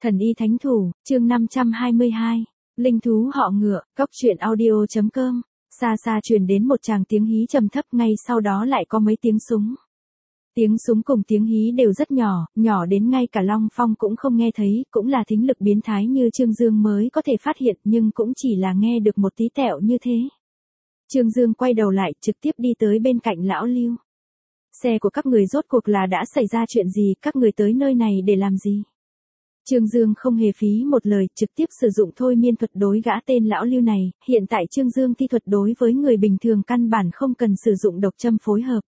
Thần y thánh thủ, chương 522. Linh thú họ ngựa, cóc truyện audio.com. Xa xa truyền đến một tràng tiếng hí trầm thấp, ngay sau đó lại có mấy tiếng súng. Tiếng súng cùng tiếng hí đều rất nhỏ, nhỏ đến ngay cả Long Phong cũng không nghe thấy, cũng là thính lực biến thái như Trương Dương mới có thể phát hiện, nhưng cũng chỉ là nghe được một tí tẹo như thế. Trương Dương quay đầu lại, trực tiếp đi tới bên cạnh lão Lưu. Xe của các người rốt cuộc là đã xảy ra chuyện gì, các người tới nơi này để làm gì? Trương Dương không hề phí một lời, trực tiếp sử dụng thôi miên thuật đối gã tên lão Lưu này, hiện tại Trương Dương thi thuật đối với người bình thường căn bản không cần sử dụng độc châm phối hợp.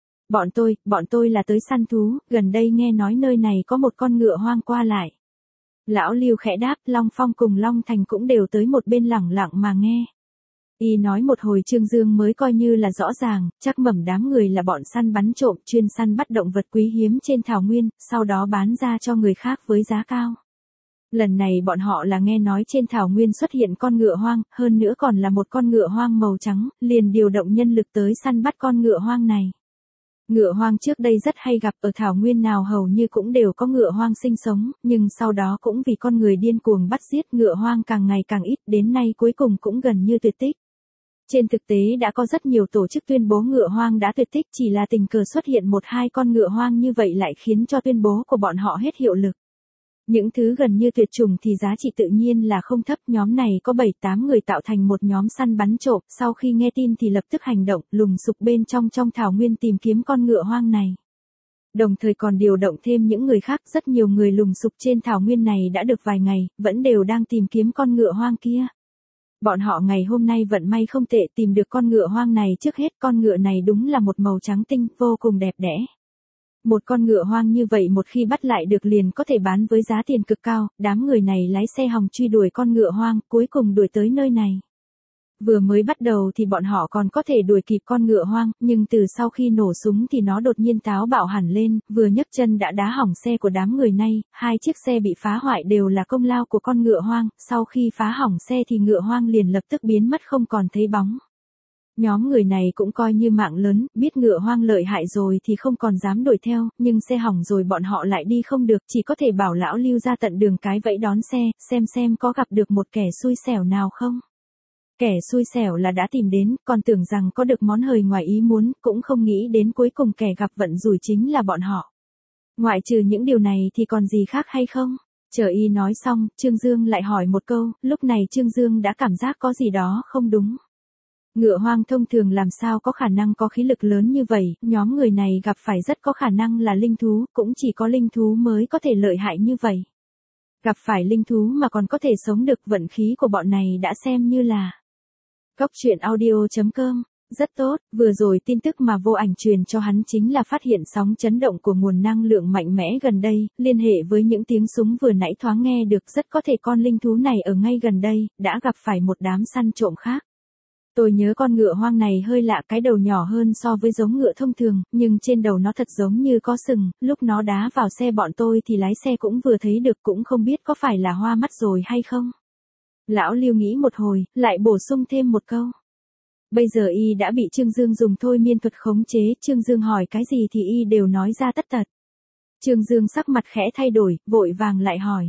Bọn tôi là tới săn thú, gần đây nghe nói nơi này có một con ngựa hoang qua lại. Lão Lưu khẽ đáp, Long Phong cùng Long Thành cũng đều tới một bên lẳng lặng mà nghe. Y nói một hồi Trương Dương mới coi như là rõ ràng, chắc mẩm đám người là bọn săn bắn trộm chuyên săn bắt động vật quý hiếm trên thảo nguyên, sau đó bán ra cho người khác với giá cao. Lần này bọn họ là nghe nói trên thảo nguyên xuất hiện con ngựa hoang, hơn nữa còn là một con ngựa hoang màu trắng, liền điều động nhân lực tới săn bắt con ngựa hoang này. Ngựa hoang trước đây rất hay gặp ở thảo nguyên nào hầu như cũng đều có ngựa hoang sinh sống, nhưng sau đó cũng vì con người điên cuồng bắt giết ngựa hoang càng ngày càng ít, đến nay cuối cùng cũng gần như tuyệt tích. Trên thực tế đã có rất nhiều tổ chức tuyên bố ngựa hoang đã tuyệt tích, chỉ là tình cờ xuất hiện một hai con ngựa hoang như vậy lại khiến cho tuyên bố của bọn họ hết hiệu lực. Những thứ gần như tuyệt chủng thì giá trị tự nhiên là không thấp, nhóm này có 7-8 người tạo thành một nhóm săn bắn trộm, sau khi nghe tin thì lập tức hành động, lùng sục bên trong thảo nguyên tìm kiếm con ngựa hoang này. Đồng thời còn điều động thêm những người khác, rất nhiều người lùng sục trên thảo nguyên này đã được vài ngày, vẫn đều đang tìm kiếm con ngựa hoang kia. Bọn họ ngày hôm nay vận may không tệ, tìm được con ngựa hoang này trước hết. Con ngựa này đúng là một màu trắng tinh, vô cùng đẹp đẽ. Một con ngựa hoang như vậy một khi bắt lại được liền có thể bán với giá tiền cực cao, đám người này lái xe hòng truy đuổi con ngựa hoang, cuối cùng đuổi tới nơi này. Vừa mới bắt đầu thì bọn họ còn có thể đuổi kịp con ngựa hoang, nhưng từ sau khi nổ súng thì nó đột nhiên táo bạo hẳn lên, vừa nhấc chân đã đá hỏng xe của đám người này, 2 chiếc xe bị phá hoại đều là công lao của con ngựa hoang, sau khi phá hỏng xe thì ngựa hoang liền lập tức biến mất không còn thấy bóng. Nhóm người này cũng coi như mạng lớn, biết ngựa hoang lợi hại rồi thì không còn dám đuổi theo, nhưng xe hỏng rồi bọn họ lại đi không được, chỉ có thể bảo lão Lưu ra tận đường cái vẫy đón xe, xem có gặp được một kẻ xui xẻo nào không. Kẻ xui xẻo là đã tìm đến, còn tưởng rằng có được món hời ngoài ý muốn, cũng không nghĩ đến cuối cùng kẻ gặp vận rủi chính là bọn họ. Ngoại trừ những điều này thì còn gì khác hay không? Chờ y nói xong, Trương Dương lại hỏi một câu, lúc này Trương Dương đã cảm giác có gì đó không đúng. Ngựa hoang thông thường làm sao có khả năng có khí lực lớn như vậy, nhóm người này gặp phải rất có khả năng là linh thú, cũng chỉ có linh thú mới có thể lợi hại như vậy. Gặp phải linh thú mà còn có thể sống được, vận khí của bọn này đã xem như là. Cóc truyện audio.com, rất tốt, vừa rồi tin tức mà vô ảnh truyền cho hắn chính là phát hiện sóng chấn động của nguồn năng lượng mạnh mẽ gần đây, liên hệ với những tiếng súng vừa nãy thoáng nghe được, rất có thể con linh thú này ở ngay gần đây, đã gặp phải một đám săn trộm khác. Tôi nhớ con ngựa hoang này hơi lạ, cái đầu nhỏ hơn so với giống ngựa thông thường, nhưng trên đầu nó thật giống như có sừng, lúc nó đá vào xe bọn tôi thì lái xe cũng vừa thấy được, cũng không biết có phải là hoa mắt rồi hay không. Lão Lưu nghĩ một hồi, lại bổ sung thêm một câu. Bây giờ y đã bị Trương Dương dùng thôi miên thuật khống chế, Trương Dương hỏi cái gì thì y đều nói ra tất tật. Trương Dương sắc mặt khẽ thay đổi, vội vàng lại hỏi.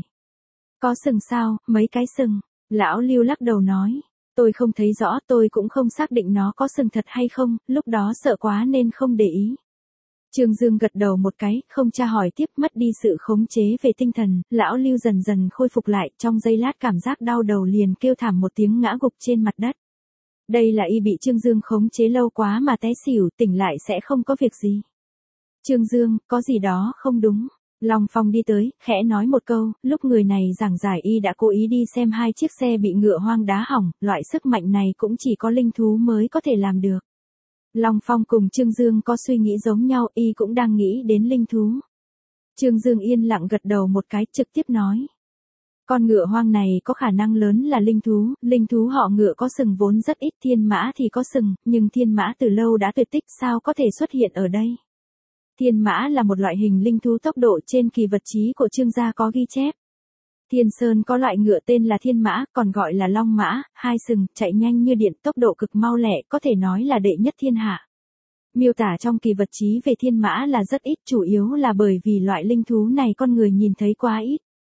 Có sừng sao, mấy cái sừng? Lão Lưu lắc đầu nói. Tôi không thấy rõ, tôi cũng không xác định nó có sừng thật hay không, lúc đó sợ quá nên không để ý. Trương Dương gật đầu một cái, không tra hỏi tiếp, mất đi sự khống chế về tinh thần, lão Lưu dần dần khôi phục lại, trong giây lát cảm giác đau đầu liền kêu thảm một tiếng ngã gục trên mặt đất. Đây là y bị Trương Dương khống chế lâu quá mà té xỉu, tỉnh lại sẽ không có việc gì. Trương Dương, có gì đó không đúng. Long Phong đi tới, khẽ nói một câu, lúc người này giảng giải y đã cố ý đi xem 2 chiếc xe bị ngựa hoang đá hỏng, loại sức mạnh này cũng chỉ có linh thú mới có thể làm được. Long Phong cùng Trương Dương có suy nghĩ giống nhau, y cũng đang nghĩ đến linh thú. Trương Dương yên lặng gật đầu một cái, trực tiếp nói. Con ngựa hoang này có khả năng lớn là linh thú họ ngựa có sừng vốn rất ít, thiên mã thì có sừng, nhưng thiên mã từ lâu đã tuyệt tích, sao có thể xuất hiện ở đây. Thiên mã là một loại hình linh thú, tốc độ trên kỳ vật chí của Trương gia có ghi chép. Thiên Sơn có loại ngựa tên là thiên mã, còn gọi là long mã, 2 sừng, chạy nhanh như điện, tốc độ cực mau lẹ, có thể nói là đệ nhất thiên hạ. Miêu tả trong kỳ vật chí về thiên mã là rất ít, chủ yếu là bởi vì loại linh thú này con người nhìn thấy quá ít.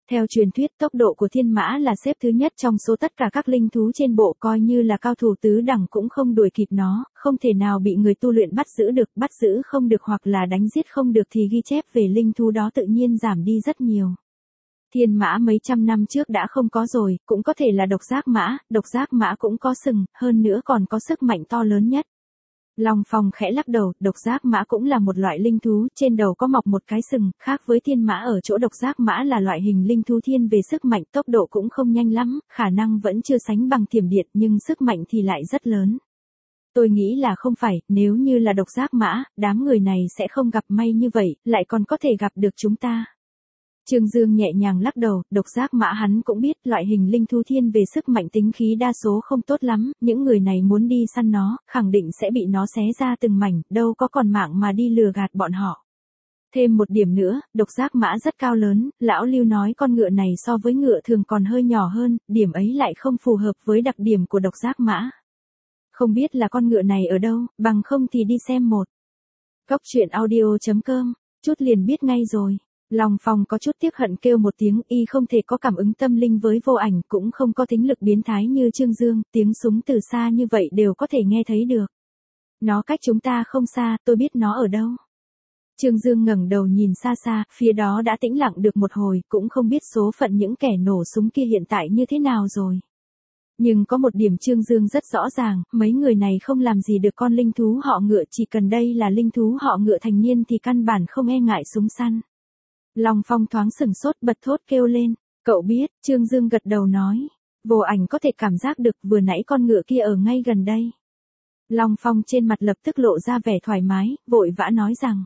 Theo truyền thuyết tốc độ của thiên mã là xếp thứ nhất trong số tất cả các linh thú trên bộ, coi như là cao thủ tứ đẳng cũng không đuổi kịp nó, không thể nào bị người tu luyện bắt giữ được, bắt giữ không được hoặc là đánh giết không được thì ghi chép về linh thú đó tự nhiên giảm đi rất nhiều. Thiên mã mấy trăm năm trước đã không có rồi, cũng có thể là độc giác mã cũng có sừng, hơn nữa còn có sức mạnh to lớn nhất. Long Phong khẽ lắc đầu, độc giác mã cũng là một loại linh thú, trên đầu có mọc một cái sừng, khác với thiên mã ở chỗ độc giác mã là loại hình linh thú thiên về sức mạnh, tốc độ cũng không nhanh lắm, khả năng vẫn chưa sánh bằng thiểm điện nhưng sức mạnh thì lại rất lớn. Tôi nghĩ là không phải, nếu như là độc giác mã, đám người này sẽ không gặp may như vậy, lại còn có thể gặp được chúng ta. Trương Dương nhẹ nhàng lắc đầu, độc giác mã hắn cũng biết loại hình linh thú thiên về sức mạnh tính khí đa số không tốt lắm, những người này muốn đi săn nó, khẳng định sẽ bị nó xé ra từng mảnh, đâu có còn mạng mà đi lừa gạt bọn họ. Thêm một điểm nữa, độc giác mã rất cao lớn, lão Lưu nói con ngựa này so với ngựa thường còn hơi nhỏ hơn, điểm ấy lại không phù hợp với đặc điểm của độc giác mã. Không biết là con ngựa này ở đâu, bằng không thì đi xem một. Cốc truyện audio.com, chút liền biết ngay rồi. Long Phong có chút tiếc hận kêu một tiếng, y không thể có cảm ứng tâm linh với vô ảnh, cũng không có tính lực biến thái như Trương Dương, tiếng súng từ xa như vậy đều có thể nghe thấy được. Nó cách chúng ta không xa, tôi biết nó ở đâu. Trương Dương ngẩng đầu nhìn xa xa, phía đó đã tĩnh lặng được một hồi, cũng không biết số phận những kẻ nổ súng kia hiện tại như thế nào rồi. Nhưng có một điểm Trương Dương rất rõ ràng, mấy người này không làm gì được con linh thú họ Ngựa, chỉ cần đây là linh thú họ Ngựa thành niên thì căn bản không e ngại súng săn. Long Phong thoáng sửng sốt bật thốt kêu lên, cậu biết, Trương Dương gật đầu nói, vô ảnh có thể cảm giác được vừa nãy con ngựa kia ở ngay gần đây. Long Phong trên mặt lập tức lộ ra vẻ thoải mái, vội vã nói rằng,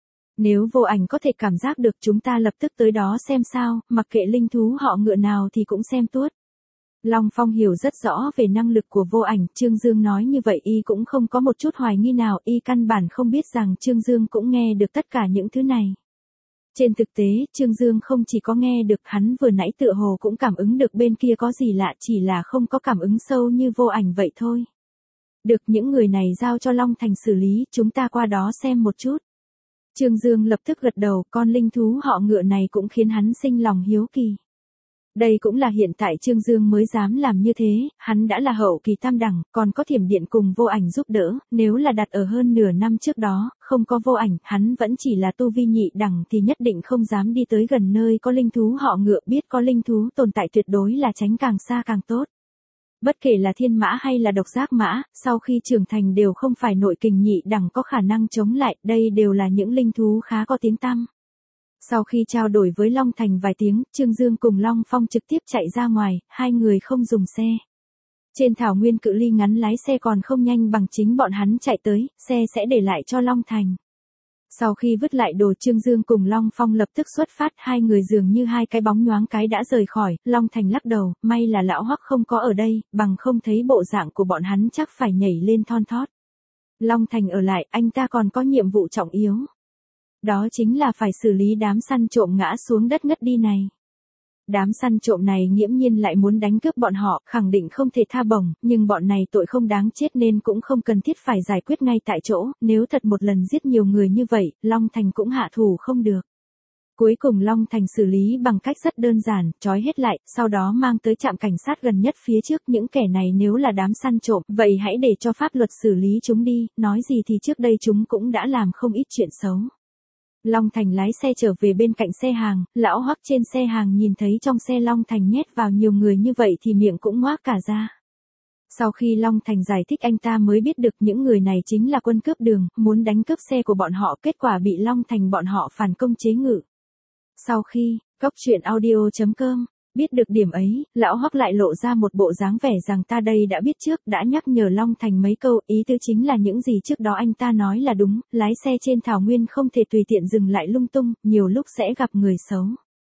nếu vô ảnh có thể cảm giác được chúng ta lập tức tới đó xem sao, mặc kệ linh thú họ Ngựa nào thì cũng xem tuốt. Long Phong hiểu rất rõ về năng lực của vô ảnh, Trương Dương nói như vậy y cũng không có một chút hoài nghi nào, y căn bản không biết rằng Trương Dương cũng nghe được tất cả những thứ này. Trên thực tế, Trương Dương không chỉ có nghe được, hắn vừa nãy tựa hồ cũng cảm ứng được bên kia có gì lạ, chỉ là không có cảm ứng sâu như vô ảnh vậy thôi. Được, những người này giao cho Long Thành xử lý, chúng ta qua đó xem một chút. Trương Dương lập tức gật đầu, con linh thú họ Ngựa này cũng khiến hắn sinh lòng hiếu kỳ. Đây cũng là hiện tại Trương Dương mới dám làm như thế, hắn đã là hậu kỳ tam đẳng, còn có thiểm điện cùng vô ảnh giúp đỡ, nếu là đặt ở hơn nửa năm trước đó, không có vô ảnh, hắn vẫn chỉ là tu vi nhị đẳng thì nhất định không dám đi tới gần nơi có linh thú họ Ngựa, biết có linh thú tồn tại tuyệt đối là tránh càng xa càng tốt. Bất kể là thiên mã hay là độc giác mã, sau khi trưởng thành đều không phải nội kình nhị đẳng có khả năng chống lại, đây đều là những linh thú khá có tiếng tăm. Sau khi trao đổi với Long Thành vài tiếng, Trương Dương cùng Long Phong trực tiếp chạy ra ngoài, hai người không dùng xe. Trên thảo nguyên cự ly ngắn lái xe còn không nhanh bằng chính bọn hắn chạy tới, xe sẽ để lại cho Long Thành. Sau khi vứt lại đồ, Trương Dương cùng Long Phong lập tức xuất phát, hai người dường như hai cái bóng nhoáng cái đã rời khỏi, Long Thành lắc đầu, may là lão Hoắc không có ở đây, bằng không thấy bộ dạng của bọn hắn chắc phải nhảy lên thon thót. Long Thành ở lại, anh ta còn có nhiệm vụ trọng yếu. Đó chính là phải xử lý đám săn trộm ngã xuống đất ngất đi này. Đám săn trộm này nghiễm nhiên lại muốn đánh cướp bọn họ, khẳng định không thể tha bổng, nhưng bọn này tội không đáng chết nên cũng không cần thiết phải giải quyết ngay tại chỗ, nếu thật một lần giết nhiều người như vậy, Long Thành cũng hạ thủ không được. Cuối cùng Long Thành xử lý bằng cách rất đơn giản, trói hết lại, sau đó mang tới trạm cảnh sát gần nhất phía trước, những kẻ này nếu là đám săn trộm, vậy hãy để cho pháp luật xử lý chúng đi, nói gì thì trước đây chúng cũng đã làm không ít chuyện xấu. Long Thành lái xe trở về bên cạnh xe hàng, lão Hoắc trên xe hàng nhìn thấy trong xe Long Thành nhét vào nhiều người như vậy thì miệng cũng ngoác cả ra. Sau khi Long Thành giải thích anh ta mới biết được những người này chính là quân cướp đường, muốn đánh cướp xe của bọn họ, kết quả bị Long Thành bọn họ phản công chế ngự. Sau khi, cốc truyện audio.com, biết được điểm ấy, lão Hoắc lại lộ ra một bộ dáng vẻ rằng ta đây đã biết trước, đã nhắc nhở Long Thành mấy câu, ý tứ chính là những gì trước đó anh ta nói là đúng, lái xe trên thảo nguyên không thể tùy tiện dừng lại lung tung, nhiều lúc sẽ gặp người xấu.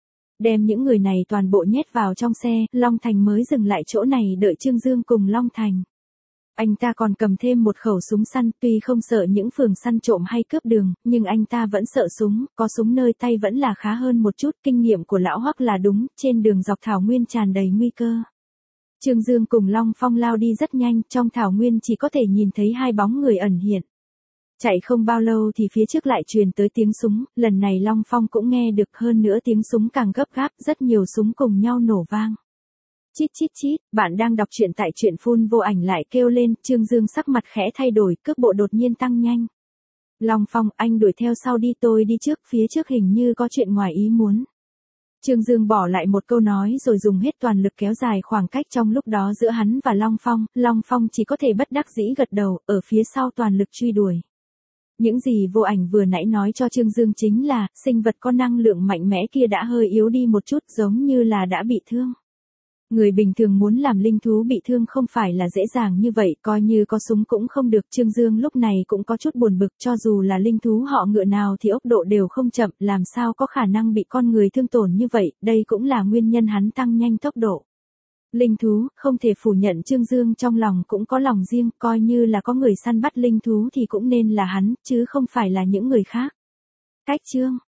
Đem những người này toàn bộ nhét vào trong xe, Long Thành mới dừng lại chỗ này đợi Trương Dương cùng Long Thành. Anh ta còn cầm thêm một khẩu súng săn, tuy không sợ những phường săn trộm hay cướp đường, nhưng anh ta vẫn sợ súng, có súng nơi tay vẫn là khá hơn một chút, kinh nghiệm của lão Hoắc là đúng, trên đường dọc thảo nguyên tràn đầy nguy cơ. Trương Dương cùng Long Phong lao đi rất nhanh, trong thảo nguyên chỉ có thể nhìn thấy hai bóng người ẩn hiện. Chạy không bao lâu thì phía trước lại truyền tới tiếng súng, lần này Long Phong cũng nghe được, hơn nữa tiếng súng càng gấp gáp, rất nhiều súng cùng nhau nổ vang. Chít chít chít, bạn đang đọc truyện tại truyện phun vô ảnh lại kêu lên, Trương Dương sắc mặt khẽ thay đổi, cước bộ đột nhiên tăng nhanh. Long Phong, anh đuổi theo sau đi, tôi đi trước, phía trước hình như có chuyện ngoài ý muốn. Trương Dương bỏ lại một câu nói rồi dùng hết toàn lực kéo dài khoảng cách trong lúc đó giữa hắn và Long Phong chỉ có thể bất đắc dĩ gật đầu, ở phía sau toàn lực truy đuổi. Những gì vô ảnh vừa nãy nói cho Trương Dương chính là, sinh vật có năng lượng mạnh mẽ kia đã hơi yếu đi một chút, giống như là đã bị thương. Người bình thường muốn làm linh thú bị thương không phải là dễ dàng như vậy, coi như có súng cũng không được. Trương Dương lúc này cũng có chút buồn bực, cho dù là linh thú họ ngựa nào thì ốc độ đều không chậm, làm sao có khả năng bị con người thương tổn như vậy, đây cũng là nguyên nhân hắn tăng nhanh tốc độ. Linh thú, không thể phủ nhận Trương Dương trong lòng cũng có lòng riêng, coi như là có người săn bắt linh thú thì cũng nên là hắn, chứ không phải là những người khác. Cách chương